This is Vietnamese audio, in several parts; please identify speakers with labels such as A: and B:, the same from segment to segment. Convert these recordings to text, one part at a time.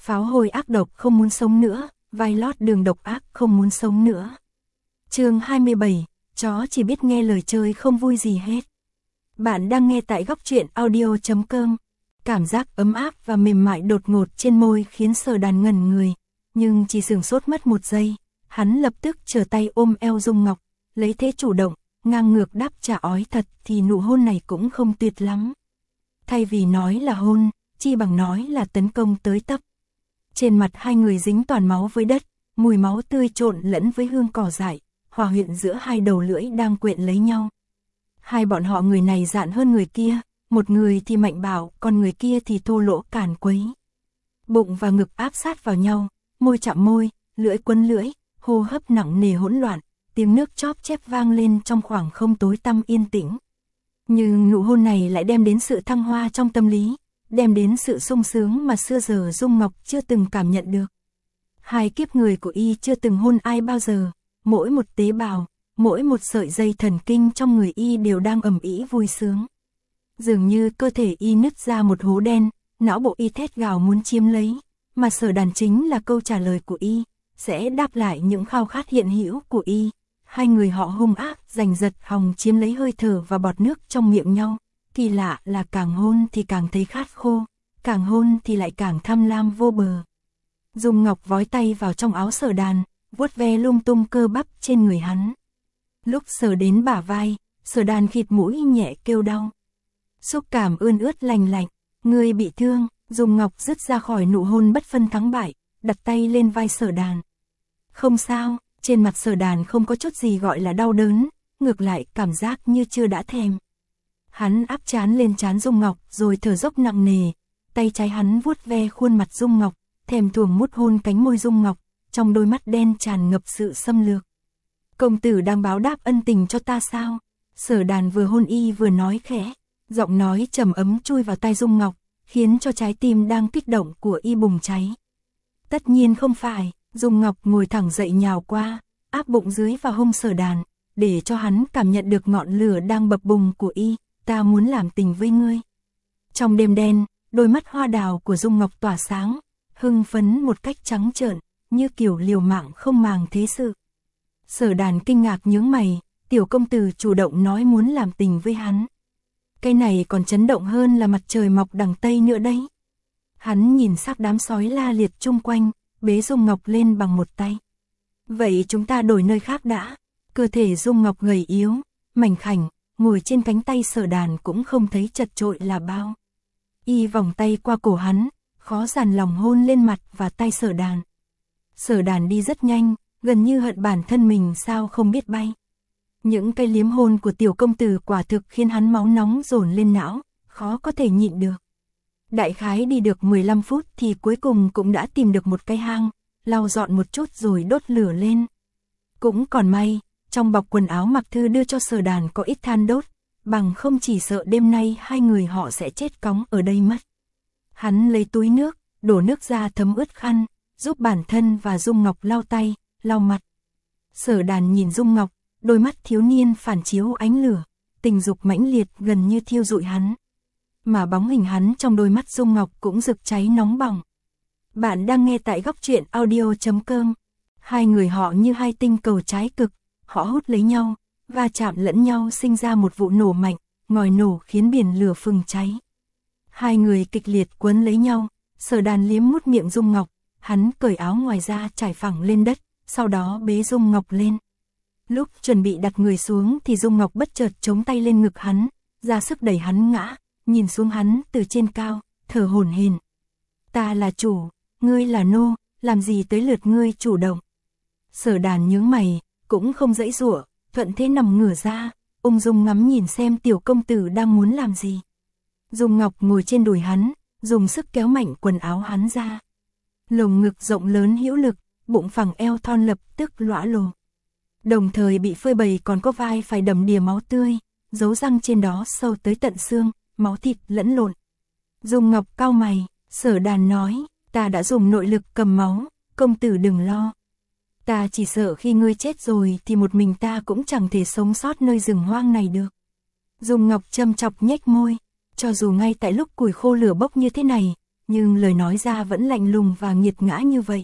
A: Pháo hôi ác độc không muốn sống nữa, vai lót đường độc ác không muốn sống nữa. Chương 27, chó chỉ biết nghe lời chơi không vui gì hết. Bạn đang nghe tại góc truyện audio.com. Cảm giác ấm áp và mềm mại đột ngột trên môi khiến Sở Đàn ngẩn người, nhưng chỉ sửng sốt mất một giây, hắn lập tức trở tay ôm eo Dung Ngọc, lấy thế chủ động, ngang ngược đáp trả ói thật thì nụ hôn này cũng không tuyệt lắm. Thay vì nói là hôn, chi bằng nói là tấn công tới tấp. Trên mặt hai người dính toàn máu với đất, mùi máu tươi trộn lẫn với hương cỏ dại, hòa quyện giữa hai đầu lưỡi đang quện lấy nhau. Hai bọn họ người này dạn hơn người kia, một người thì mạnh bạo, còn người kia thì thô lỗ càn quấy. Bụng và ngực áp sát vào nhau, môi chạm môi, lưỡi quấn lưỡi, hô hấp nặng nề hỗn loạn, tiếng nước chóp chép vang lên trong khoảng không tối tăm yên tĩnh. Nhưng nụ hôn này lại đem đến sự thăng hoa trong tâm lý, đem đến sự sung sướng mà xưa giờ Dung Ngọc chưa từng cảm nhận được. Hai kiếp người của y chưa từng hôn ai bao giờ, mỗi một tế bào, mỗi một sợi dây thần kinh trong người y đều đang ầm ĩ vui sướng. Dường như cơ thể y nứt ra một hố đen, não bộ y thét gào muốn chiếm lấy, mà Sở Đàn chính là câu trả lời của y, sẽ đáp lại những khao khát hiện hữu của y. Hai người họ hung ác, giành giật hòng chiếm lấy hơi thở và bọt nước trong miệng nhau. Kỳ lạ là càng hôn thì càng thấy khát khô, càng hôn thì lại càng tham lam vô bờ. Dung Ngọc vói tay vào trong áo Sở Đàn, vuốt ve lung tung cơ bắp trên người hắn. Lúc sờ đến bả vai, Sở Đàn khịt mũi nhẹ kêu đau. Xúc cảm ươn ướt lành lạnh, người bị thương, Dung Ngọc dứt ra khỏi nụ hôn bất phân thắng bại, đặt tay lên vai Sở Đàn. Không sao, trên mặt Sở Đàn không có chút gì gọi là đau đớn, ngược lại cảm giác như chưa đã thèm. Hắn áp trán lên trán Dung Ngọc rồi thở dốc nặng nề, tay trái hắn vuốt ve khuôn mặt Dung Ngọc, thèm thuồng mút hôn cánh môi Dung Ngọc, trong đôi mắt đen tràn ngập sự xâm lược. Công tử đang báo đáp ân tình cho ta sao? Sở Đàn vừa hôn y vừa nói khẽ, giọng nói trầm ấm chui vào tai Dung Ngọc, khiến cho trái tim đang kích động của y bùng cháy. Tất nhiên không phải, Dung Ngọc ngồi thẳng dậy nhào qua, áp bụng dưới vào hông Sở Đàn, để cho hắn cảm nhận được ngọn lửa đang bập bùng của y. Ta muốn làm tình với ngươi. Trong đêm đen, đôi mắt hoa đào của Dung Ngọc tỏa sáng, hưng phấn một cách trắng trợn, như kiểu liều mạng không màng thế sự. Sở Đàn kinh ngạc nhướng mày, tiểu công tử chủ động nói muốn làm tình với hắn. Cái này còn chấn động hơn là mặt trời mọc đằng Tây nữa đấy. Hắn nhìn sắc đám sói la liệt chung quanh, bế Dung Ngọc lên bằng một tay. Vậy chúng ta đổi nơi khác đã. Cơ thể Dung Ngọc gầy yếu, mảnh khảnh, ngồi trên cánh tay Sở Đàn cũng không thấy chật chội là bao. Y vòng tay qua cổ hắn, khó dằn lòng hôn lên mặt và tay Sở Đàn. Sở Đàn đi rất nhanh, gần như hận bản thân mình sao không biết bay. Những cái liếm hôn của tiểu công tử quả thực khiến hắn máu nóng dồn lên não, khó có thể nhịn được. Đại khái đi được 15 phút thì cuối cùng cũng đã tìm được một cái hang, lau dọn một chút rồi đốt lửa lên. Cũng còn may, trong bọc quần áo Mặc Thư đưa cho Sở Đàn có ít than đốt, bằng không chỉ sợ đêm nay hai người họ sẽ chết cóng ở đây mất. Hắn lấy túi nước, đổ nước ra thấm ướt khăn, giúp bản thân và Dung Ngọc lau tay, lau mặt. Sở Đàn nhìn Dung Ngọc, đôi mắt thiếu niên phản chiếu ánh lửa, tình dục mãnh liệt gần như thiêu rụi hắn. Mà bóng hình hắn trong đôi mắt Dung Ngọc cũng rực cháy nóng bỏng. Bạn đang nghe tại góc truyện audio.com. Hai người họ như hai tinh cầu trái cực, họ hút lấy nhau, va chạm lẫn nhau sinh ra một vụ nổ mạnh, ngòi nổ khiến biển lửa phừng cháy. Hai người kịch liệt quấn lấy nhau, Sở Đàn liếm mút miệng Dung Ngọc, hắn cởi áo ngoài ra trải phẳng lên đất, sau đó bế Dung Ngọc lên. Lúc chuẩn bị đặt người xuống thì Dung Ngọc bất chợt chống tay lên ngực hắn, ra sức đẩy hắn ngã, nhìn xuống hắn từ trên cao, thở hổn hển. Ta là chủ, ngươi là nô, làm gì tới lượt ngươi chủ động. Sở Đàn nhướng mày, cũng không giãy giụa, thuận thế nằm ngửa ra, ung dung ngắm nhìn xem tiểu công tử đang muốn làm gì. Dung Ngọc ngồi trên đùi hắn, dùng sức kéo mạnh quần áo hắn ra. Lồng ngực rộng lớn hữu lực, bụng phẳng eo thon lập tức lõa lồ. Đồng thời bị phơi bày còn có vai phải đầm đìa máu tươi, dấu răng trên đó sâu tới tận xương, máu thịt lẫn lộn. Dung Ngọc cau mày, Sở Đàn nói, ta đã dùng nội lực cầm máu, công tử đừng lo. Ta chỉ sợ khi ngươi chết rồi thì một mình ta cũng chẳng thể sống sót nơi rừng hoang này được. Dung Ngọc châm chọc nhếch môi, cho dù ngay tại lúc củi khô lửa bốc như thế này, nhưng lời nói ra vẫn lạnh lùng và nghiệt ngã như vậy.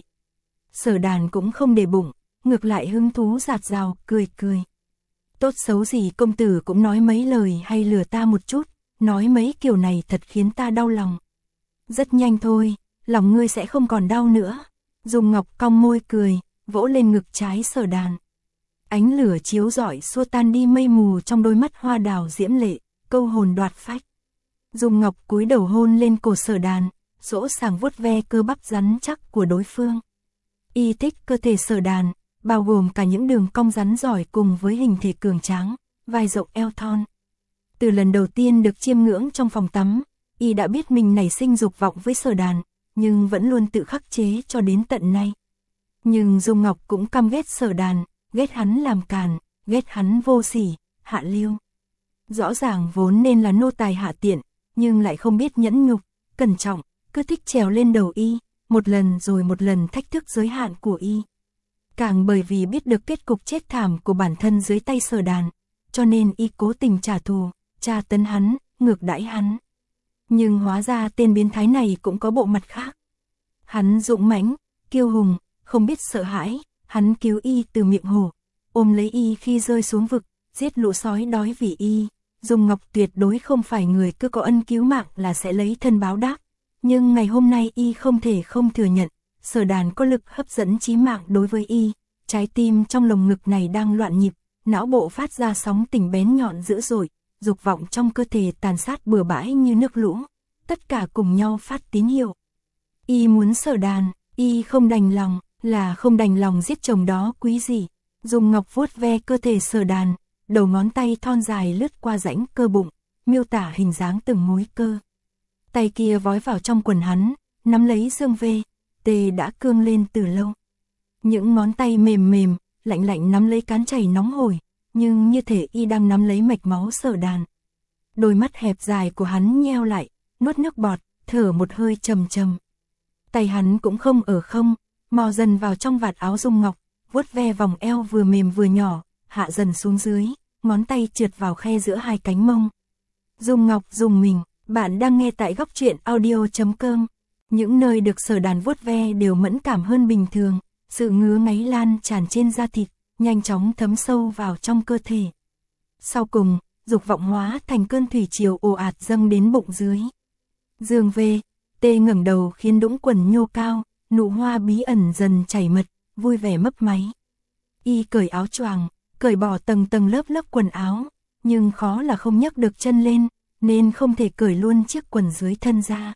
A: Sở Đàn cũng không để bụng, ngược lại hứng thú rạt rào, cười cười. Tốt xấu gì công tử cũng nói mấy lời hay lừa ta một chút, nói mấy kiểu này thật khiến ta đau lòng. Rất nhanh thôi, lòng ngươi sẽ không còn đau nữa. Dung Ngọc cong môi cười, vỗ lên ngực trái Sở Đàn. Ánh lửa chiếu rọi xua tan đi mây mù trong đôi mắt hoa đào diễm lệ, câu hồn đoạt phách. Dung Ngọc cúi đầu hôn lên cổ Sở Đàn, dỗ sàng vuốt ve cơ bắp rắn chắc của đối phương. Y thích cơ thể Sở Đàn, bao gồm cả những đường cong rắn giỏi cùng với hình thể cường tráng, vai rộng eo thon. Từ lần đầu tiên được chiêm ngưỡng trong phòng tắm, Y đã biết mình nảy sinh dục vọng với Sở Đàn, nhưng vẫn luôn tự khắc chế cho đến tận nay. Nhưng Dung Ngọc cũng căm ghét Sở Đàn, ghét hắn làm càn, ghét hắn vô sỉ, hạ lưu. Rõ ràng vốn nên là nô tài hạ tiện, nhưng lại không biết nhẫn nhục, cẩn trọng, cứ thích trèo lên đầu Y, một lần rồi một lần thách thức giới hạn của Y. Càng bởi vì biết được kết cục chết thảm của bản thân dưới tay Sở Đàn, cho nên Y cố tình trả thù, tra tấn hắn, ngược đãi hắn. Nhưng hóa ra tên biến thái này cũng có bộ mặt khác. Hắn dũng mãnh, kiêu hùng, không biết sợ hãi, hắn cứu Y từ miệng hổ, ôm lấy Y khi rơi xuống vực, giết lũ sói đói vì Y. Dung Ngọc tuyệt đối không phải người cứ có ân cứu mạng là sẽ lấy thân báo đáp. Nhưng ngày hôm nay Y không thể không thừa nhận, Sở Đàn có lực hấp dẫn chí mạng đối với Y. Trái tim trong lồng ngực này đang loạn nhịp, não bộ phát ra sóng tình bén nhọn dữ dội, dục vọng trong cơ thể tàn sát bừa bãi như nước lũ, tất cả cùng nhau phát tín hiệu. Y muốn Sở Đàn, Y không đành lòng, là không đành lòng giết chồng đó quý gì. Dung Ngọc vuốt ve cơ thể Sở Đàn, đầu ngón tay thon dài lướt qua rãnh cơ bụng, miêu tả hình dáng từng múi cơ. Tay kia vói vào trong quần hắn, nắm lấy dương vê, tê đã cương lên từ lâu. Những ngón tay mềm mềm, lạnh lạnh nắm lấy cán chảy nóng hổi, nhưng như thể Y đang nắm lấy mạch máu Sở Đàn. Đôi mắt hẹp dài của hắn nheo lại, nuốt nước bọt, thở một hơi trầm trầm. Tay hắn cũng không ở không, mò dần vào trong vạt áo Dung Ngọc, vuốt ve vòng eo vừa mềm vừa nhỏ, hạ dần xuống dưới, ngón tay trượt vào khe giữa hai cánh mông. Dung Ngọc dùng mình, bạn đang nghe tại góc truyện audio.com. Những nơi được Sở Đàn vuốt ve đều mẫn cảm hơn bình thường, sự ngứa ngáy lan tràn trên da thịt, nhanh chóng thấm sâu vào trong cơ thể. Sau cùng, dục vọng hóa thành cơn thủy triều ồ ạt dâng đến bụng dưới. Dương về, tê ngẩng đầu khiến đũng quần nhô cao, nụ hoa bí ẩn dần chảy mật, vui vẻ mấp máy. Y cởi áo choàng, cởi bỏ tầng tầng lớp lớp quần áo, nhưng khó là không nhấc được chân lên, nên không thể cởi luôn chiếc quần dưới thân ra.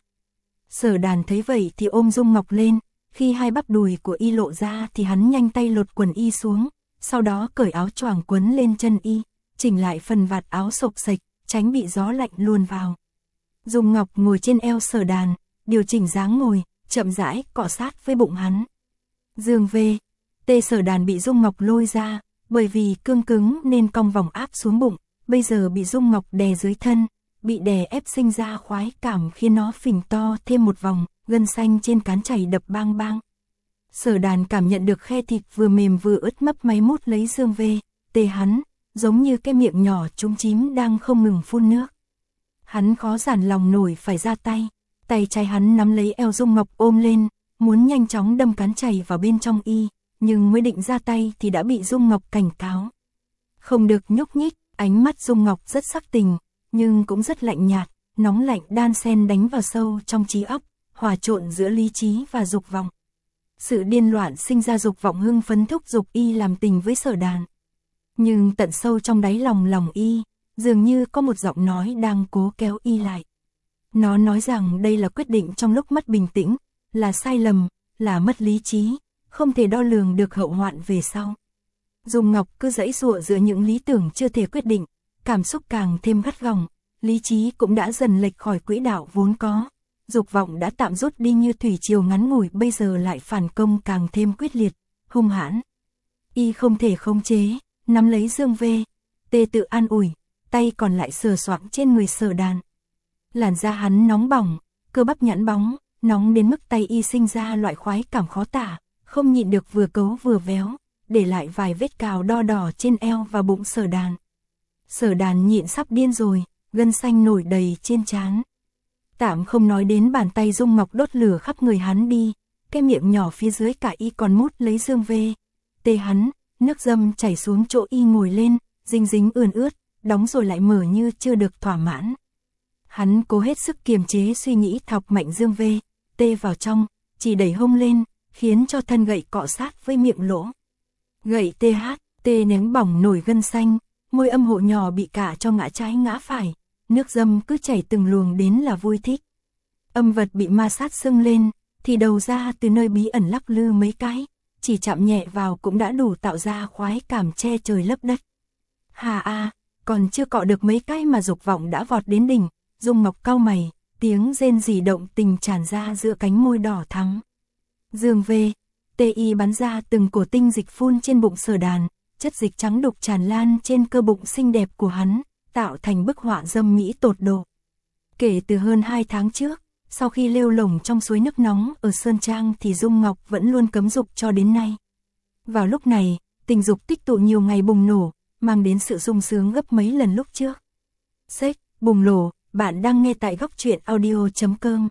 A: Sở Đàn thấy vậy thì ôm Dung Ngọc lên, khi hai bắp đùi của Y lộ ra thì hắn nhanh tay lột quần Y xuống, sau đó cởi áo choàng quấn lên chân Y, chỉnh lại phần vạt áo xộc xệch, tránh bị gió lạnh luồn vào. Dung Ngọc ngồi trên eo Sở Đàn, điều chỉnh dáng ngồi, chậm rãi cọ sát với bụng hắn. Dương về, tê Sở Đàn bị Dung Ngọc lôi ra, bởi vì cương cứng nên cong vòng áp xuống bụng, bây giờ bị Dung Ngọc đè dưới thân, bị đè ép sinh ra khoái cảm khiến nó phình to thêm một vòng, gân xanh trên cán chảy đập bang bang. Sở Đàn cảm nhận được khe thịt vừa mềm vừa ướt mấp máy mút lấy dương về, tê hắn, giống như cái miệng nhỏ trúng chím đang không ngừng phun nước. Hắn khó giản lòng nổi phải ra tay, tay trái hắn nắm lấy eo Dung Ngọc ôm lên, muốn nhanh chóng đâm cán chảy vào bên trong Y, nhưng mới định ra tay thì đã bị Dung Ngọc cảnh cáo. Không được nhúc nhích, ánh mắt Dung Ngọc rất sắc tình, nhưng cũng rất lạnh nhạt, nóng lạnh đan xen đánh vào sâu trong trí óc, hòa trộn giữa lý trí và dục vọng. Sự điên loạn sinh ra dục vọng hưng phấn thúc giục Y làm tình với Sở Đàn. Nhưng tận sâu trong đáy lòng Y, dường như có một giọng nói đang cố kéo Y lại. Nó nói rằng đây là quyết định trong lúc mất bình tĩnh, là sai lầm, là mất lý trí, không thể đo lường được hậu hoạn về sau. Dung Ngọc cứ giãy giụa giữa những lý tưởng chưa thể quyết định, cảm xúc càng thêm gắt gỏng, lý trí cũng đã dần lệch khỏi quỹ đạo vốn có. Dục vọng đã tạm rút đi như thủy triều ngắn ngủi bây giờ lại phản công càng thêm quyết liệt, hung hãn. Y không thể khống chế, nắm lấy dương về, tê tự an ủi, tay còn lại sờ soạng trên người Sở Đàn. Làn da hắn nóng bỏng, cơ bắp nhẵn bóng, nóng đến mức tay Y sinh ra loại khoái cảm khó tả, không nhịn được vừa cấu vừa véo, để lại vài vết cào đo đỏ trên eo và bụng Sở Đàn. Sở Đàn nhịn sắp điên rồi, gân xanh nổi đầy trên trán. Tạm không nói đến bàn tay Dung Ngọc đốt lửa khắp người hắn đi, cái miệng nhỏ phía dưới cả y còn mút lấy Dương Vê. Tê hắn, nước dâm chảy xuống chỗ y ngồi lên, dính dính ươn ướt, đóng rồi lại mở như chưa được thỏa mãn. Hắn cố hết sức kiềm chế suy nghĩ thọc mạnh Dương Vê, Tê vào trong, chỉ đẩy hông lên, khiến cho thân gậy cọ sát với miệng lỗ. Gậy Tê ném bỏng nổi gân xanh, môi âm hộ nhỏ bị cả cho ngã trái ngã phải, nước dâm cứ chảy từng luồng đến là vui thích. Âm vật bị ma sát sưng lên, thì đầu ra từ nơi bí ẩn lắc lư mấy cái, chỉ chạm nhẹ vào cũng đã đủ tạo ra khoái cảm che trời lấp đất. Hà a, còn chưa cọ được mấy cái mà dục vọng đã vọt đến đỉnh, Dung Ngọc cau mày, tiếng rên rỉ động tình tràn ra giữa cánh môi đỏ thắm. Dương Vê, TI bắn ra từng cổ tinh dịch phun trên bụng Sở Đàn, chất dịch trắng đục tràn lan trên cơ bụng xinh đẹp của hắn, tạo thành bức họa dâm mỹ tột độ. Kể từ hơn 2 tháng trước, sau khi lêu lổng trong suối nước nóng ở Sơn Trang thì Dung Ngọc vẫn luôn cấm dục cho đến nay. Vào lúc này, tình dục tích tụ nhiều ngày bùng nổ, mang đến sự sung sướng gấp mấy lần lúc trước. Sex, bùng nổ, bạn đang nghe tại góc truyện audio.com.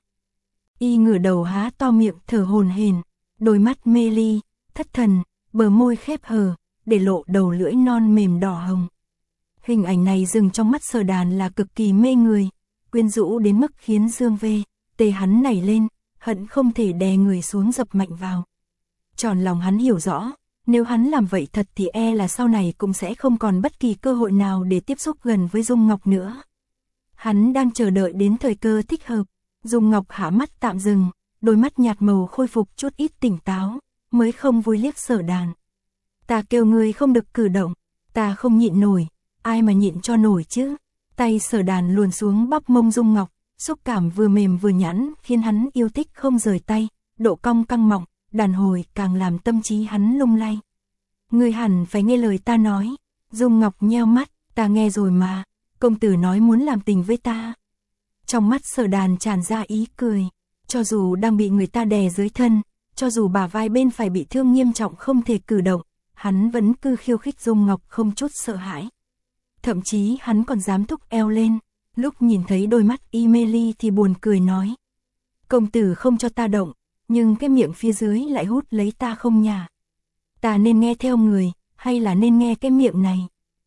A: Y ngửa đầu há to miệng thở hổn hển, đôi mắt mê ly, thất thần, bờ môi khép hờ, để lộ đầu lưỡi non mềm đỏ hồng. Hình ảnh này dừng trong mắt Sở Đàn là cực kỳ mê người, quyến rũ đến mức khiến Dương Vê, Tê hắn nảy lên, hận không thể đè người xuống dập mạnh vào. Tròn lòng hắn hiểu rõ, nếu hắn làm vậy thật thì e là sau này cũng sẽ không còn bất kỳ cơ hội nào để tiếp xúc gần với Dung Ngọc nữa. Hắn đang chờ đợi đến thời cơ thích hợp. Dung Ngọc hạ mắt tạm dừng, đôi mắt nhạt màu khôi phục chút ít tỉnh táo, mới không vui liếc Sở Đàn. Ta kêu ngươi không được cử động, ta không nhịn nổi, ai mà nhịn cho nổi chứ. Tay Sở Đàn luồn xuống bắp mông Dung Ngọc, xúc cảm vừa mềm vừa nhẵn khiến hắn yêu thích không rời tay, độ cong căng mọng, đàn hồi càng làm tâm trí hắn lung lay. Ngươi hẳn phải nghe lời ta nói. Dung Ngọc nheo mắt, ta nghe rồi mà, công tử nói muốn làm tình với ta. Trong mắt Sở Đàn tràn ra ý cười, cho dù đang bị người ta đè dưới thân, cho dù bả vai bên phải bị thương nghiêm trọng không thể cử động, hắn vẫn cứ khiêu khích Dung Ngọc không chút sợ hãi. Thậm chí hắn còn dám thúc eo lên, lúc nhìn thấy đôi mắt y mê ly thì buồn cười nói. Công tử không cho ta động, nhưng cái miệng phía dưới lại hút lấy ta không nhả. Ta nên nghe theo người, hay là nên nghe cái miệng này?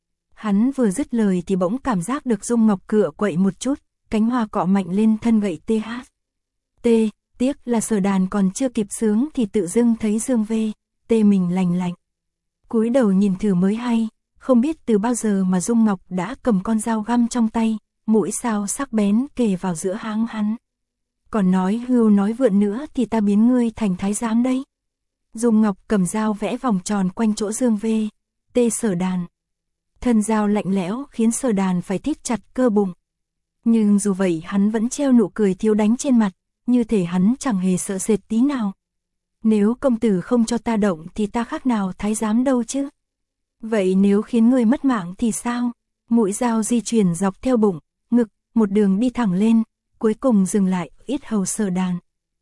A: Hắn vừa dứt lời thì bỗng cảm giác được Dung Ngọc cựa quậy một chút, cánh hoa cọ mạnh lên thân gậy tiếc là Sở Đàn còn chưa kịp sướng thì tự dưng thấy Dương Vê, mình lành lạnh. Cúi đầu nhìn thử mới hay, không biết từ bao giờ mà Dung Ngọc đã cầm con dao găm trong tay, mũi sao sắc bén kề vào giữa háng hắn. Còn nói hưu nói vượn nữa thì ta biến ngươi thành thái giám đấy. Dung Ngọc cầm dao vẽ vòng tròn quanh chỗ Dương Vê, Sở Đàn. Thân dao lạnh lẽo khiến Sở Đàn phải thít chặt cơ bụng. Nhưng dù vậy hắn vẫn treo nụ cười thiếu đánh trên mặt, như thể hắn chẳng hề sợ sệt tí nào. Nếu công tử không cho ta động thì ta khác nào thái giám đâu chứ. Vậy nếu khiến người mất mạng thì sao? Mũi dao di chuyển dọc theo bụng, ngực, một đường đi thẳng lên, cuối cùng dừng lại yết hầu Sở Đàn.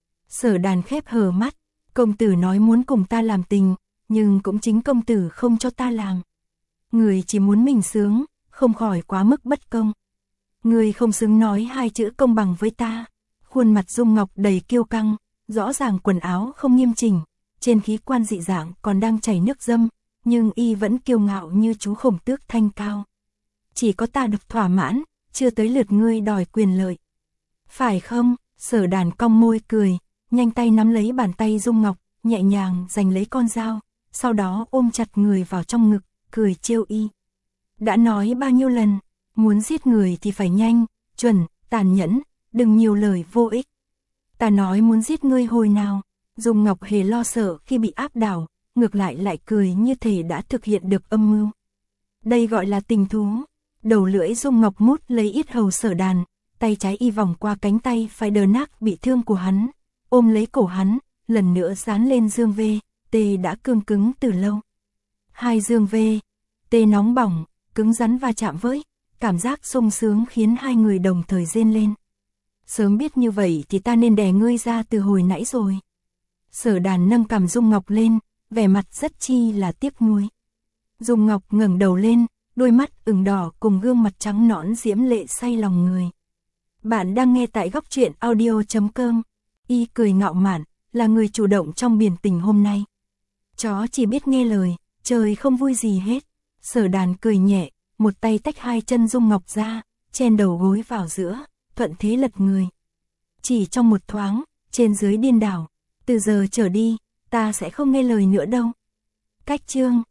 A: Sở Đàn khép hờ mắt, công tử nói muốn cùng ta làm tình, nhưng cũng chính công tử không cho ta làm. Người chỉ muốn mình sướng, không khỏi quá mức bất công. Người không xứng nói 2 chữ công bằng với ta. Khuôn mặt Dung Ngọc đầy kiêu căng, rõ ràng quần áo không nghiêm chỉnh, trên khí quan dị dạng còn đang chảy nước dâm, nhưng y vẫn kiêu ngạo như chú khổng tước thanh cao. Chỉ có ta được thỏa mãn, chưa tới lượt ngươi đòi quyền lợi. Phải không? Sở Đàn cong môi cười, nhanh tay nắm lấy bàn tay Dung Ngọc, nhẹ nhàng giành lấy con dao, sau đó ôm chặt người vào trong ngực, cười trêu y. Đã nói bao nhiêu lần, muốn giết người thì phải nhanh, chuẩn, tàn nhẫn, đừng nhiều lời vô ích. Ta nói muốn giết ngươi hồi nào? Dung Ngọc hề lo sợ khi bị áp đảo, ngược lại cười như thể đã thực hiện được âm mưu. Đây gọi là tình thú. Đầu lưỡi Dung Ngọc mút lấy yết hầu Sở Đàn, tay trái y vòng qua cánh tay phải đờ nát bị thương của hắn, ôm lấy cổ hắn, lần nữa dán lên Dương Vê, đã cương cứng từ lâu. Hai Dương Vê, nóng bỏng, cứng rắn va chạm với, cảm giác sung sướng khiến hai người đồng thời rên lên. Sớm biết như vậy thì ta nên đè ngươi ra từ hồi nãy rồi. Sở Đàn nâng cằm Dung Ngọc lên, vẻ mặt rất chi là tiếc nuối. Dung Ngọc ngẩng đầu lên, đôi mắt ửng đỏ cùng gương mặt trắng nõn diễm lệ say lòng người. Bạn đang nghe tại góc truyện audio.com. Y cười ngạo mạn, là người chủ động trong biển tình hôm nay. Chó chỉ biết nghe lời, trời không vui gì hết. Sở Đàn cười nhẹ, một tay tách hai chân Dung Ngọc ra, chen đầu gối vào giữa, thuận thế lật người. Chỉ trong một thoáng, trên dưới điên đảo, từ giờ trở đi, ta sẽ không nghe lời nữa đâu. Cách chương